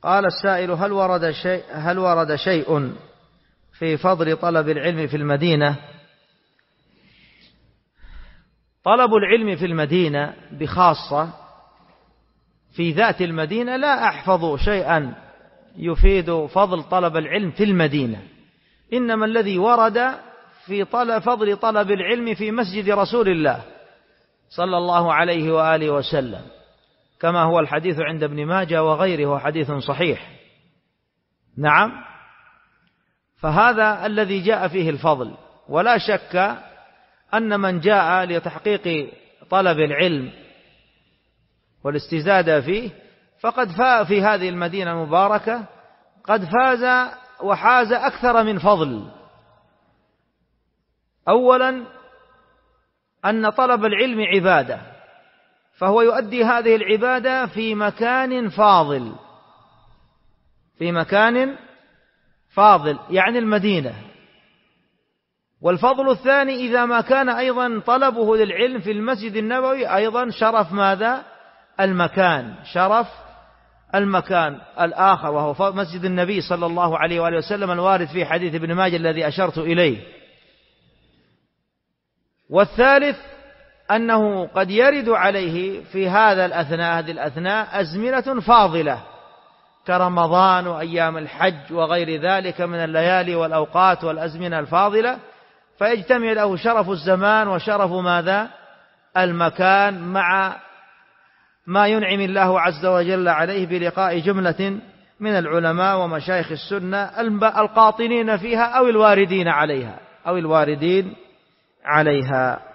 قال السائل: هل ورد شيء في فضل طلب العلم في المدينة؟ طلب العلم في المدينة بخاصة في ذات المدينة لا أحفظ شيئا يفيد فضل طلب العلم في المدينة، إنما الذي ورد في فضل طلب العلم في مسجد رسول الله صلى الله عليه وآله وسلم، كما هو الحديث عند ابن ماجه وغيره حديث صحيح. نعم، فهذا الذي جاء فيه الفضل، ولا شك أن من جاء لتحقيق طلب العلم والاستزادة فيه فقد فاز في هذه المدينة المباركة، قد فاز وحاز أكثر من فضل. أولا أن طلب العلم عبادة، فهو يؤدي هذه العبادة في مكان فاضل، في مكان فاضل يعني المدينة. والفضل الثاني إذا ما كان أيضا طلبه للعلم في المسجد النبوي أيضا شرف ماذا؟ المكان، شرف المكان الآخر، وهو مسجد النبي صلى الله عليه وآله وسلم الوارد في حديث ابن ماجه الذي أشرت إليه. والثالث أنه قد يرد عليه في هذه الأثناء أزمنة فاضلة كرمضان وأيام الحج وغير ذلك من الليالي والأوقات والأزمنة الفاضلة، فيجتمع له شرف الزمان وشرف ماذا؟ المكان، مع ما ينعم الله عز وجل عليه بلقاء جملة من العلماء ومشايخ السنة القاطنين فيها أو الواردين عليها.